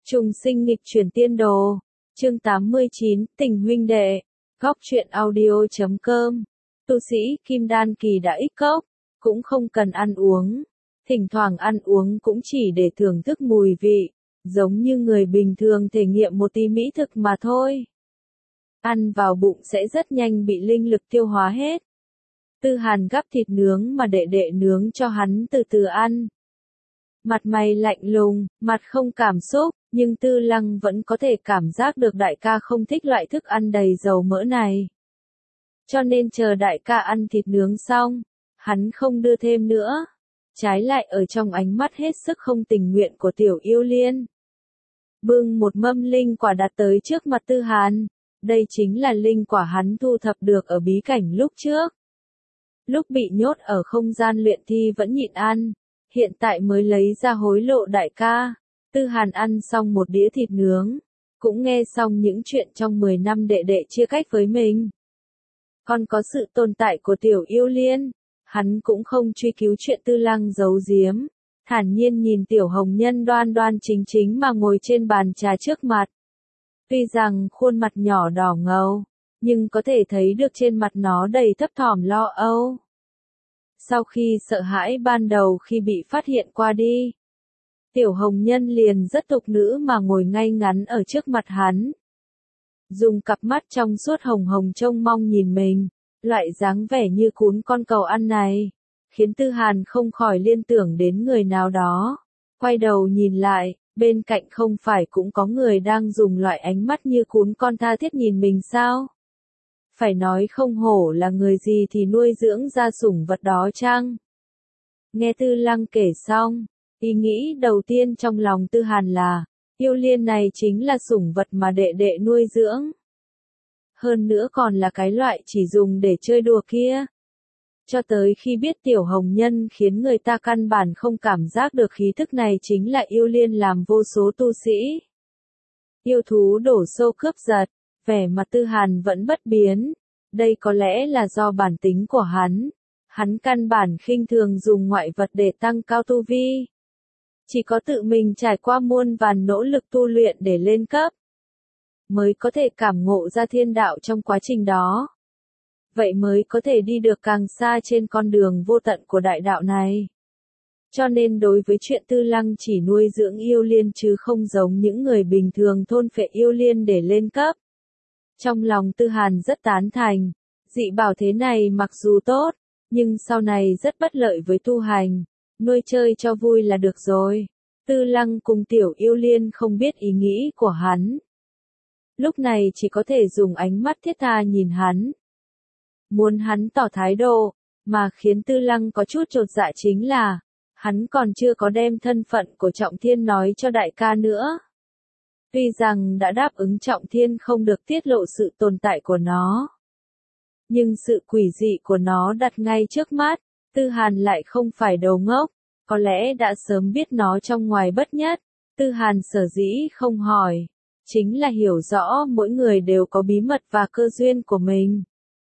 Trùng sinh nghịch chuyển tiên đồ. Chương 89, tình huynh đệ. Góc truyện audio.com. Tu sĩ Kim Đan kỳ đã ít cốc, cũng không cần ăn uống. Thỉnh thoảng ăn uống cũng chỉ để thưởng thức mùi vị, giống như người bình thường thể nghiệm một tí mỹ thực mà thôi. Ăn vào bụng sẽ rất nhanh bị linh lực tiêu hóa hết. Tư Hàn gắp thịt nướng mà đệ đệ nướng cho hắn từ từ ăn. Mặt mày lạnh lùng, mặt không cảm xúc, nhưng Tư Lăng vẫn có thể cảm giác được đại ca không thích loại thức ăn đầy dầu mỡ này. Cho nên chờ đại ca ăn thịt nướng xong, hắn không đưa thêm nữa. Trái lại ở trong ánh mắt hết sức không tình nguyện của Tiểu Yêu Liên. Bưng một mâm linh quả đặt tới trước mặt Tư Hàn. Đây chính là linh quả hắn thu thập được ở bí cảnh lúc trước. Lúc bị nhốt ở không gian luyện thi vẫn nhịn ăn, hiện tại mới lấy ra hối lộ đại ca. Tư Hàn ăn xong một đĩa thịt nướng, cũng nghe xong những chuyện trong 10 năm đệ đệ chia cách với mình. Còn có sự tồn tại của Tiểu Yêu Liên, hắn cũng không truy cứu chuyện Tư Lăng giấu giếm, thản nhiên nhìn Tiểu Hồng Nhân đoan đoan chính chính mà ngồi trên bàn trà trước mặt. Tuy rằng khuôn mặt nhỏ đỏ ngầu, nhưng có thể thấy được trên mặt nó đầy thấp thỏm lo âu. Sau khi sợ hãi ban đầu khi bị phát hiện qua đi, Tiểu Hồng Nhân liền rất tục nữ mà ngồi ngay ngắn ở trước mặt hắn. Dùng cặp mắt trong suốt hồng hồng trông mong nhìn mình, loại dáng vẻ như cún con cầu ăn này, khiến Tư Hàn không khỏi liên tưởng đến người nào đó. Quay đầu nhìn lại, bên cạnh không phải cũng có người đang dùng loại ánh mắt như cún con tha thiết nhìn mình sao? Phải nói không hổ là người gì thì nuôi dưỡng ra sủng vật đó chăng? Nghe Tư Lăng kể xong, ý nghĩ đầu tiên trong lòng Tư Hàn là, Yêu Liên này chính là sủng vật mà đệ đệ nuôi dưỡng. Hơn nữa còn là cái loại chỉ dùng để chơi đùa kia. Cho tới khi biết Tiểu Hồng Nhân khiến người ta căn bản không cảm giác được khí thức này chính là Yêu Liên làm vô số tu sĩ. Yêu thú đổ xô cướp giật, vẻ mặt Tư Hàn vẫn bất biến. Đây có lẽ là do bản tính của hắn. Hắn căn bản khinh thường dùng ngoại vật để tăng cao tu vi. Chỉ có tự mình trải qua muôn vàn nỗ lực tu luyện để lên cấp, mới có thể cảm ngộ ra thiên đạo trong quá trình đó. Vậy mới có thể đi được càng xa trên con đường vô tận của đại đạo này. Cho nên đối với chuyện Tư Lăng chỉ nuôi dưỡng yêu liên chứ không giống những người bình thường thôn phệ yêu liên để lên cấp. Trong lòng Tư Hàn rất tán thành, dị bảo thế này mặc dù tốt, nhưng sau này rất bất lợi với tu hành, nuôi chơi cho vui là được rồi. Tư Lăng cùng Tiểu Yêu Liên không biết ý nghĩ của hắn. Lúc này chỉ có thể dùng ánh mắt thiết tha nhìn hắn. Muốn hắn tỏ thái độ, mà khiến Tư Lăng có chút chột dạ chính là, hắn còn chưa có đem thân phận của Trọng Thiên nói cho đại ca nữa. Tuy rằng đã đáp ứng Trọng Thiên không được tiết lộ sự tồn tại của nó, nhưng sự quỷ dị của nó đặt ngay trước mắt, Tư Hàn lại không phải đầu ngốc, có lẽ đã sớm biết nó trong ngoài bất nhất. Tư Hàn sở dĩ không hỏi, chính là hiểu rõ mỗi người đều có bí mật và cơ duyên của mình.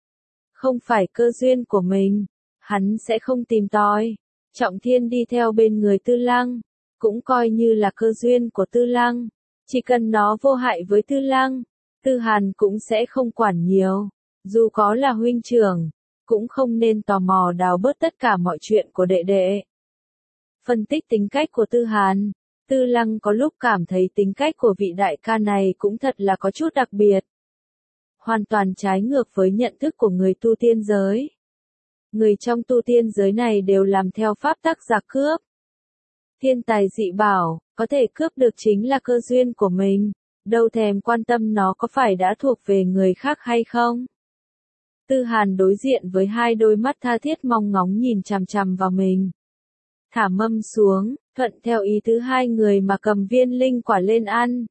Không phải cơ duyên của mình, hắn sẽ không tìm tòi. Trọng Thiên đi theo bên người Tư Lăng, cũng coi như là cơ duyên của Tư Lăng. Chỉ cần nó vô hại với Tư Lăng, Tư Hàn cũng sẽ không quản nhiều. Dù có là huynh trưởng, cũng không nên tò mò đào bớt tất cả mọi chuyện của đệ đệ. Phân tích tính cách của Tư Hàn, Tư Lăng có lúc cảm thấy tính cách của vị đại ca này cũng thật là có chút đặc biệt. Hoàn toàn trái ngược với nhận thức của người tu tiên giới. Người trong tu tiên giới này đều làm theo pháp tắc giặc cướp. Thiên tài dị bảo, có thể cướp được chính là cơ duyên của mình, đâu thèm quan tâm nó có phải đã thuộc về người khác hay không. Tư Hàn đối diện với hai đôi mắt tha thiết mong ngóng nhìn chằm chằm vào mình. Thả mâm xuống, thuận theo ý thứ hai người mà cầm viên linh quả lên ăn.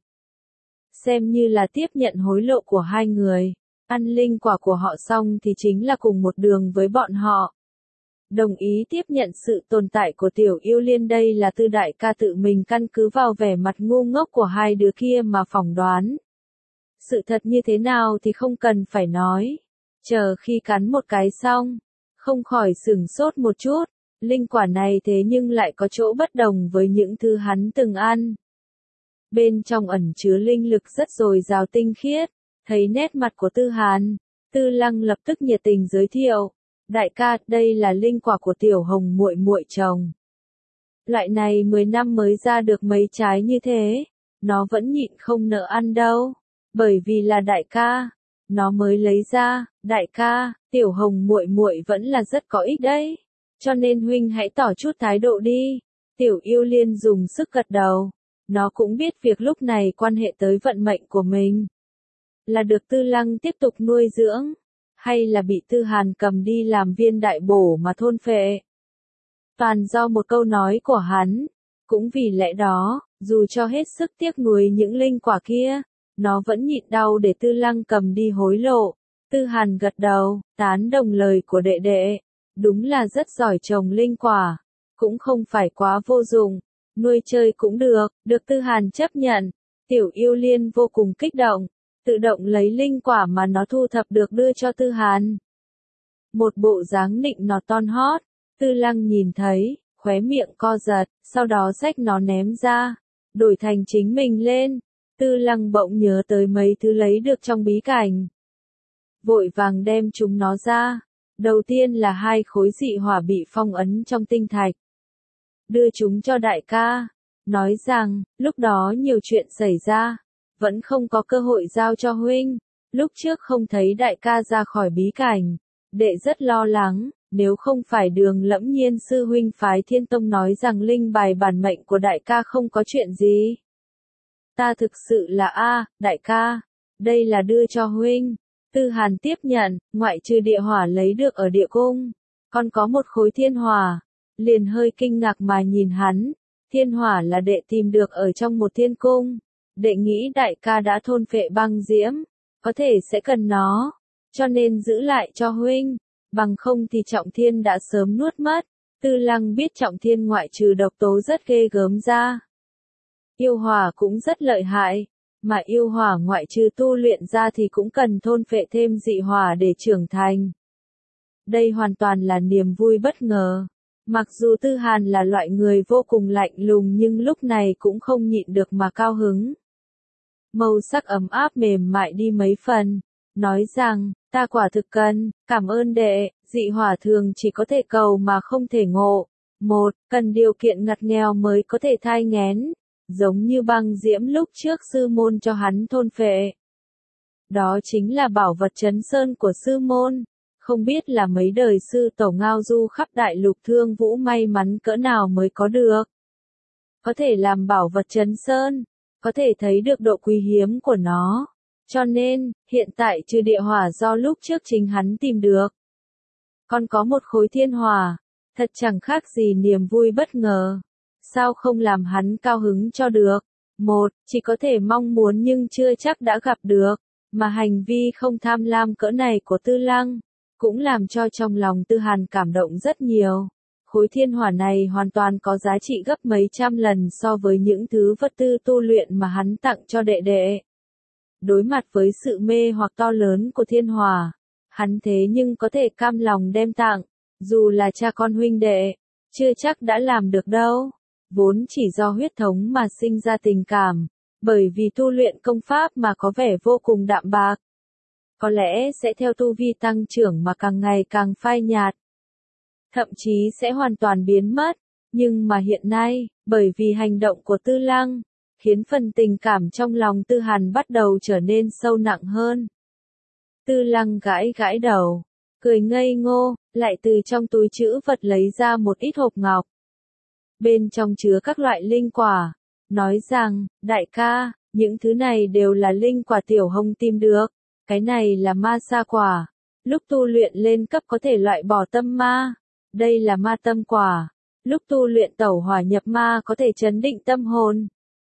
Xem như là tiếp nhận hối lộ của hai người. Ăn linh quả của họ xong thì chính là cùng một đường với bọn họ. Đồng ý tiếp nhận sự tồn tại của Tiểu Yêu Liên, đây là Tư đại ca tự mình căn cứ vào vẻ mặt ngu ngốc của hai đứa kia mà phỏng đoán. Sự thật như thế nào thì không cần phải nói. Chờ khi cắn một cái xong, không khỏi sửng sốt một chút. Linh quả này thế nhưng lại có chỗ bất đồng với những thứ hắn từng ăn. bên trong ẩn chứa linh lực rất dồi dào tinh khiết. Thấy nét mặt của Tư Hàn, Tư Lăng lập tức nhiệt tình giới thiệu, đại ca, đây là linh quả của Tiểu Hồng muội muội trồng. Loại này 10 năm mới ra được mấy trái như thế, nó vẫn nhịn không nỡ ăn đâu, bởi vì là đại ca, nó mới lấy ra, đại ca, Tiểu Hồng muội muội vẫn là rất có ích đấy, cho nên huynh hãy tỏ chút thái độ đi. Tiểu Yêu Liên dùng sức gật đầu, nó cũng biết việc lúc này quan hệ tới vận mệnh của mình. Là được Tư Lăng tiếp tục nuôi dưỡng, hay là bị Tư Hàn cầm đi làm viên đại bổ mà thôn phệ. Toàn do một câu nói của hắn, cũng vì lẽ đó, dù cho hết sức tiếc nuối những linh quả kia, nó vẫn nhịn đau để Tư Lăng cầm đi hối lộ. Tư Hàn gật đầu, tán đồng lời của đệ đệ, đúng là rất giỏi trồng linh quả, cũng không phải quá vô dụng, nuôi chơi cũng được Tư Hàn chấp nhận. Tiểu Yêu Liên vô cùng kích động, tự động lấy linh quả mà nó thu thập được đưa cho Tư Hàn. Một bộ dáng nịnh nọt ton hót, Tư Lăng nhìn thấy, khóe miệng co giật, sau đó xách nó ném ra, đổi thành chính mình lên. Tư Lăng bỗng nhớ tới mấy thứ lấy được trong bí cảnh. Vội vàng đem chúng nó ra. Đầu tiên là 2 khối dị hỏa bị phong ấn trong tinh thạch. Đưa chúng cho đại ca, nói rằng, lúc đó nhiều chuyện xảy ra, vẫn không có cơ hội giao cho huynh. Lúc trước không thấy đại ca ra khỏi bí cảnh, đệ rất lo lắng, nếu không phải Đường Lẫm Nhiên sư huynh phái Thiên Tông nói rằng linh bài bản mệnh của đại ca không có chuyện gì. Ta thực sự là đại ca, đây là đưa cho huynh. Tư Hàn tiếp nhận, ngoại trừ địa hỏa lấy được ở địa cung, còn có một khối thiên hỏa, liền hơi kinh ngạc mà nhìn hắn. Thiên hỏa là đệ tìm được ở trong một thiên cung, đệ nghĩ đại ca đã thôn phệ băng diễm, có thể sẽ cần nó, cho nên giữ lại cho huynh, bằng không thì Trọng Thiên đã sớm nuốt mất. Tư Lăng biết Trọng Thiên ngoại trừ độc tố rất ghê gớm ra, yêu hỏa cũng rất lợi hại, mà yêu hỏa ngoại trừ tu luyện ra thì cũng cần thôn phệ thêm dị hỏa để trưởng thành. Đây hoàn toàn là niềm vui bất ngờ. Mặc dù Tư Hàn là loại người vô cùng lạnh lùng nhưng lúc này cũng không nhịn được mà cao hứng. Màu sắc ấm áp mềm mại đi mấy phần, nói rằng, ta quả thực cần, cảm ơn đệ, dị hỏa thường chỉ có thể cầu mà không thể ngộ. Một, cần điều kiện ngặt nghèo mới có thể thai nghén, giống như băng diễm lúc trước sư môn cho hắn thôn phệ. Đó chính là bảo vật trấn sơn của sư môn. Không biết là mấy đời sư tổ ngao du khắp đại lục Thương Vũ may mắn cỡ nào mới có được. Có thể làm bảo vật trấn sơn, có thể thấy được độ quý hiếm của nó. Cho nên, hiện tại trừ địa hỏa do lúc trước chính hắn tìm được, còn có một khối thiên hỏa, thật chẳng khác gì niềm vui bất ngờ. Sao không làm hắn cao hứng cho được? Một, chỉ có thể mong muốn nhưng chưa chắc đã gặp được, mà hành vi không tham lam cỡ này của Tư Lăng cũng làm cho trong lòng Tư Hàn cảm động rất nhiều. Khối thiên hỏa này hoàn toàn có giá trị gấp mấy trăm lần so với những thứ vật tư tu luyện mà hắn tặng cho đệ đệ. Đối mặt với sự mê hoặc to lớn của thiên hỏa, hắn thế nhưng có thể cam lòng đem tặng, dù là cha con huynh đệ, chưa chắc đã làm được đâu. Vốn chỉ do huyết thống mà sinh ra tình cảm, bởi vì tu luyện công pháp mà có vẻ vô cùng đạm bạc. Có lẽ sẽ theo tu vi tăng trưởng mà càng ngày càng phai nhạt. Thậm chí sẽ hoàn toàn biến mất. Nhưng mà hiện nay, bởi vì hành động của Tư Lăng, khiến phần tình cảm trong lòng Tư Hàn bắt đầu trở nên sâu nặng hơn. Tư Lăng gãi gãi đầu, cười ngây ngô, lại từ trong túi trữ vật lấy ra một ít hộp ngọc. Bên trong chứa các loại linh quả, nói rằng, đại ca, những thứ này đều là linh quả Tiểu Hồng tìm được. Cái này là ma sa quả, lúc tu luyện lên cấp có thể loại bỏ tâm ma. Đây là ma tâm quả, lúc tu luyện tẩu hỏa nhập ma có thể chấn định tâm hồn.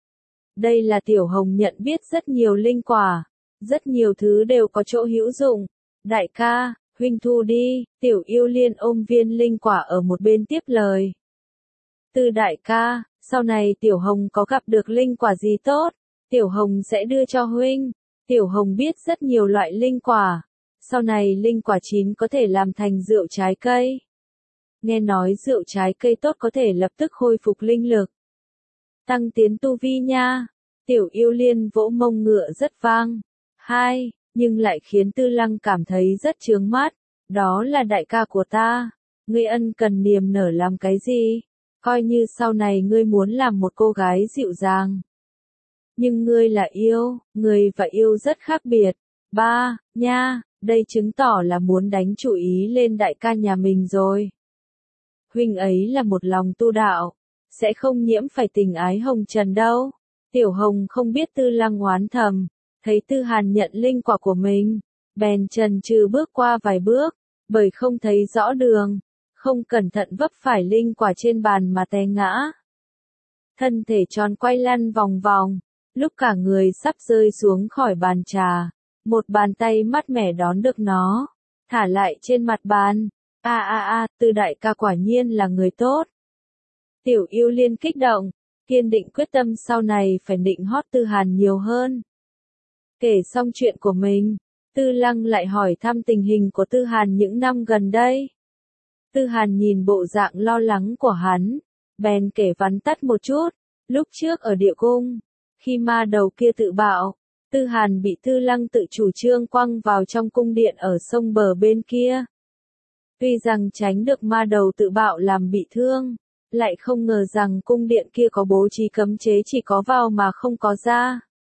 Đây là Tiểu Hồng nhận biết rất nhiều linh quả, rất nhiều thứ đều có chỗ hữu dụng. Đại ca, huynh thu đi. Tiểu Yêu Liên ôm viên linh quả ở một bên tiếp lời. Từ đại ca, sau này Tiểu Hồng có gặp được linh quả gì tốt, Tiểu Hồng sẽ đưa cho huynh. Tiểu Hồng biết rất nhiều loại linh quả, sau này linh quả chín có thể làm thành rượu trái cây. Nghe nói rượu trái cây tốt có thể lập tức khôi phục linh lực, tăng tiến tu vi nha. Tiểu Yêu Liên vỗ mông ngựa rất vang. Hai, nhưng lại khiến Tư Lăng cảm thấy rất chướng mắt. Đó là đại ca của ta. Ngươi ân cần niềm nở làm cái gì? Coi như sau này ngươi muốn làm một cô gái dịu dàng. Nhưng ngươi là yêu, người và yêu rất khác biệt. Ba, nha, đây chứng tỏ là muốn đánh chủ ý lên đại ca nhà mình rồi. Huynh ấy là một lòng tu đạo, sẽ không nhiễm phải tình ái hồng trần đâu. Tiểu Hồng không biết Tư Lăng oán thầm, thấy Tư Hàn nhận linh quả của mình, bèn chần chừ bước qua vài bước, bởi không thấy rõ đường, không cẩn thận vấp phải linh quả trên bàn mà té ngã. Thân thể tròn quay lăn vòng vòng, lúc cả người sắp rơi xuống khỏi bàn trà, một bàn tay mát mẻ đón được nó, thả lại trên mặt bàn. Tư đại ca quả nhiên là người tốt. Tiểu Yêu Liên kích động, kiên định quyết tâm sau này phải nịnh hót Tư Hàn nhiều hơn. Kể xong chuyện của mình, Tư Lăng lại hỏi thăm tình hình của Tư Hàn những năm gần đây. Tư Hàn nhìn bộ dạng lo lắng của hắn, bèn kể vắn tắt một chút. Lúc trước ở địa cung, khi ma đầu kia tự bạo, Tư Hàn bị Tư Lăng tự chủ trương quăng vào trong cung điện ở sông bờ bên kia. Tuy rằng tránh được ma đầu tự bạo làm bị thương, lại không ngờ rằng cung điện kia có bố trí cấm chế chỉ có vào mà không có ra.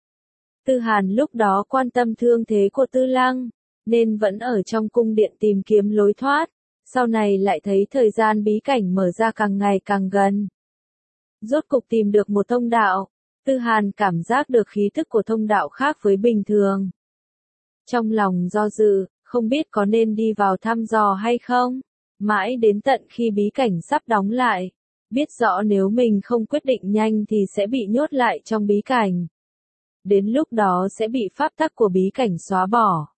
Tư Hàn lúc đó quan tâm thương thế của Tư Lăng, nên vẫn ở trong cung điện tìm kiếm lối thoát, sau này lại thấy thời gian bí cảnh mở ra càng ngày càng gần. Rốt cục tìm được một thông đạo, Tư Hàn cảm giác được khí thức của thông đạo khác với bình thường. Trong lòng do dự, không biết có nên đi vào thăm dò hay không, mãi đến tận khi bí cảnh sắp đóng lại, biết rõ nếu mình không quyết định nhanh thì sẽ bị nhốt lại trong bí cảnh. Đến lúc đó sẽ bị pháp tắc của bí cảnh xóa bỏ.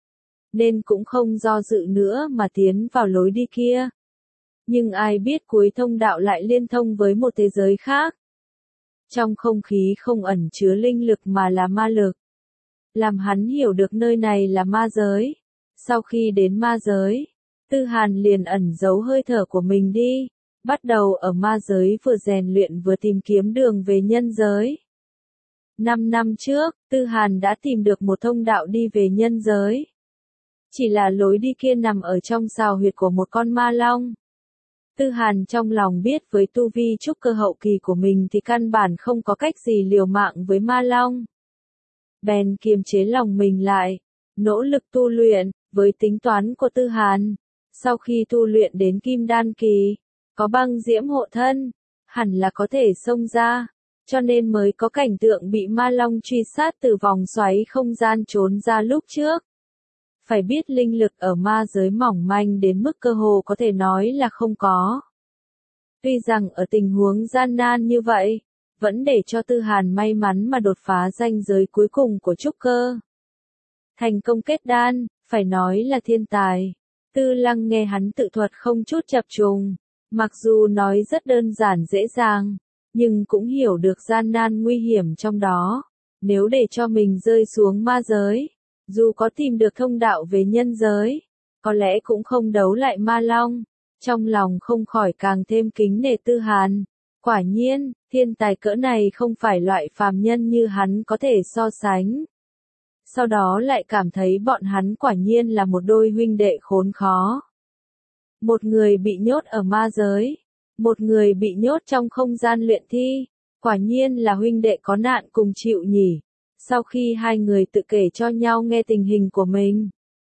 Nên cũng không do dự nữa mà tiến vào lối đi kia. Nhưng ai biết cuối thông đạo lại liên thông với một thế giới khác. Trong không khí không ẩn chứa linh lực mà là ma lực. Làm hắn hiểu được nơi này là ma giới. Sau khi đến ma giới, Tư Hàn liền ẩn giấu hơi thở của mình đi, bắt đầu ở ma giới vừa rèn luyện vừa tìm kiếm đường về nhân giới. 5 năm trước, Tư Hàn đã tìm được một thông đạo đi về nhân giới. Chỉ là lối đi kia nằm ở trong sào huyệt của một con ma long. Tư Hàn trong lòng biết với tu vi trúc cơ hậu kỳ của mình thì căn bản không có cách gì liều mạng với ma long. Bèn kiềm chế lòng mình lại, nỗ lực tu luyện, với tính toán của Tư Hàn. Sau khi tu luyện đến kim đan kỳ, có băng diễm hộ thân, hẳn là có thể xông ra, cho nên mới có cảnh tượng bị ma long truy sát từ vòng xoáy không gian trốn ra lúc trước. Phải biết linh lực ở ma giới mỏng manh đến mức cơ hồ có thể nói là không có. Tuy rằng ở tình huống gian nan như vậy, vẫn để cho Tư Hàn may mắn mà đột phá ranh giới cuối cùng của trúc cơ. Thành công kết đan, phải nói là thiên tài. Tư Lăng nghe hắn tự thuật không chút chập trùng, mặc dù nói rất đơn giản dễ dàng, nhưng cũng hiểu được gian nan nguy hiểm trong đó. Nếu để cho mình rơi xuống ma giới, dù có tìm được thông đạo về nhân giới, có lẽ cũng không đấu lại ma long. Trong lòng không khỏi càng thêm kính nể Tư Hàn. Quả nhiên, thiên tài cỡ này không phải loại phàm nhân như hắn có thể so sánh. Sau đó lại cảm thấy bọn hắn quả nhiên là một đôi huynh đệ khốn khó. Một người bị nhốt ở ma giới, một người bị nhốt trong không gian luyện thi, quả nhiên là huynh đệ có nạn cùng chịu nhỉ. Sau khi hai người tự kể cho nhau nghe tình hình của mình,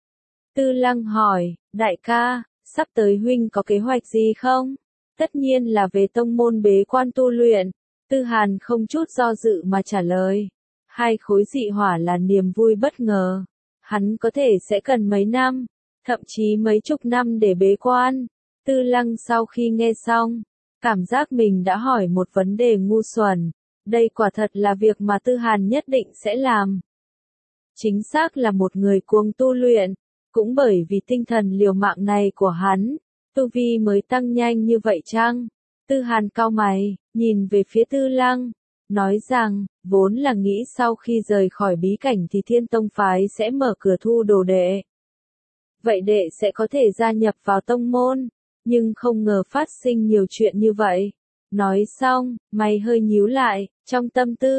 Tư Lăng hỏi, đại ca, sắp tới huynh có kế hoạch gì không? Tất nhiên là về tông môn bế quan tu luyện. Tư Hàn không chút do dự mà trả lời. Hai khối dị hỏa là niềm vui bất ngờ. Hắn có thể sẽ cần mấy năm, thậm chí mấy chục năm để bế quan. Tư Lăng sau khi nghe xong, cảm giác mình đã hỏi một vấn đề ngu xuẩn. Đây quả thật là việc mà Tư Hàn nhất định sẽ làm. Chính xác là một người cuồng tu luyện. Cũng bởi vì tinh thần liều mạng này của hắn, tu vi mới tăng nhanh như vậy chăng? Tư Hàn cau mày, nhìn về phía Tư Lăng, nói rằng, vốn là nghĩ sau khi rời khỏi bí cảnh thì Thiên Tông phái sẽ mở cửa thu đồ đệ. Vậy đệ sẽ có thể gia nhập vào tông môn, nhưng không ngờ phát sinh nhiều chuyện như vậy. Nói xong, mày hơi nhíu lại, trong tâm tư,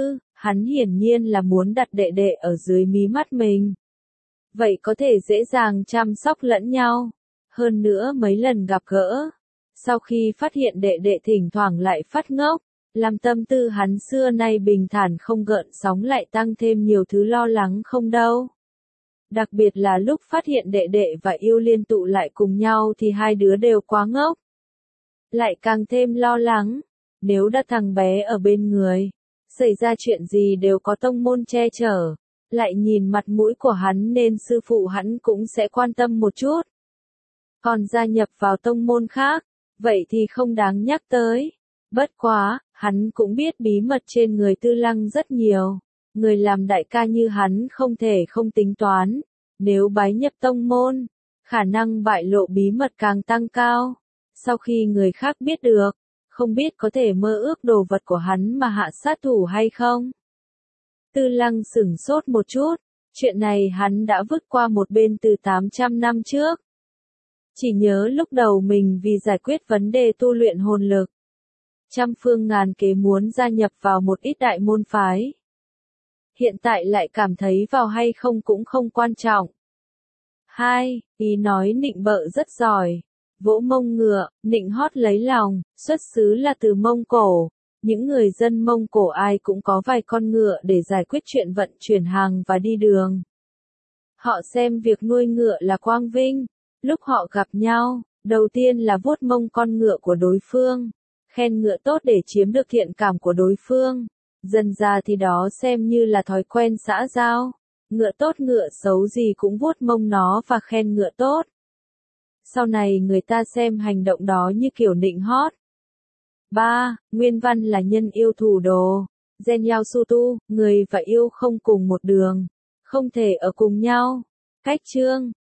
Hắn hiển nhiên là muốn đặt đệ đệ ở dưới mí mắt mình. Vậy có thể dễ dàng chăm sóc lẫn nhau. Hơn nữa mấy lần gặp gỡ. Sau khi phát hiện đệ đệ thỉnh thoảng lại phát ngốc, làm tâm tư hắn xưa nay bình thản không gợn sóng lại tăng thêm nhiều thứ lo lắng không đâu. Đặc biệt là lúc phát hiện đệ đệ và Yêu Liên tụ lại cùng nhau thì hai đứa đều quá ngốc. Lại càng thêm lo lắng, nếu đã thằng bé ở bên người, xảy ra chuyện gì đều có tông môn che chở, lại nhìn mặt mũi của hắn nên sư phụ hắn cũng sẽ quan tâm một chút. Còn gia nhập vào tông môn khác, vậy thì không đáng nhắc tới. Bất quá, hắn cũng biết bí mật trên người Tư Lăng rất nhiều. Người làm đại ca như hắn không thể không tính toán. Nếu bái nhập tông môn, khả năng bại lộ bí mật càng tăng cao. Sau khi người khác biết được, không biết có thể mơ ước đồ vật của hắn mà hạ sát thủ hay không. Tư Lăng sửng sốt một chút, chuyện này hắn đã vứt qua một bên từ 800 năm trước. Chỉ nhớ lúc đầu mình vì giải quyết vấn đề tu luyện hồn lực, trăm phương ngàn kế muốn gia nhập vào một ít đại môn phái. Hiện tại lại cảm thấy vào hay không cũng không quan trọng. 2. Ý nói nịnh bợ rất giỏi. Vỗ mông ngựa, nịnh hót lấy lòng, xuất xứ là từ Mông Cổ. Những người dân Mông Cổ ai cũng có vài con ngựa để giải quyết chuyện vận chuyển hàng và đi đường. Họ xem việc nuôi ngựa là quang vinh. Lúc họ gặp nhau, đầu tiên là vuốt mông con ngựa của đối phương, khen ngựa tốt để chiếm được thiện cảm của đối phương. Dần ra thì đó xem như là thói quen xã giao. Ngựa tốt ngựa xấu gì cũng vuốt mông nó và khen ngựa tốt. Sau này người ta xem hành động đó như kiểu nịnh hót. 3. Nguyên văn là nhân yêu thủ đồ. Gen Yao Su Tu, người và yêu không cùng một đường, không thể ở cùng nhau. Cách chương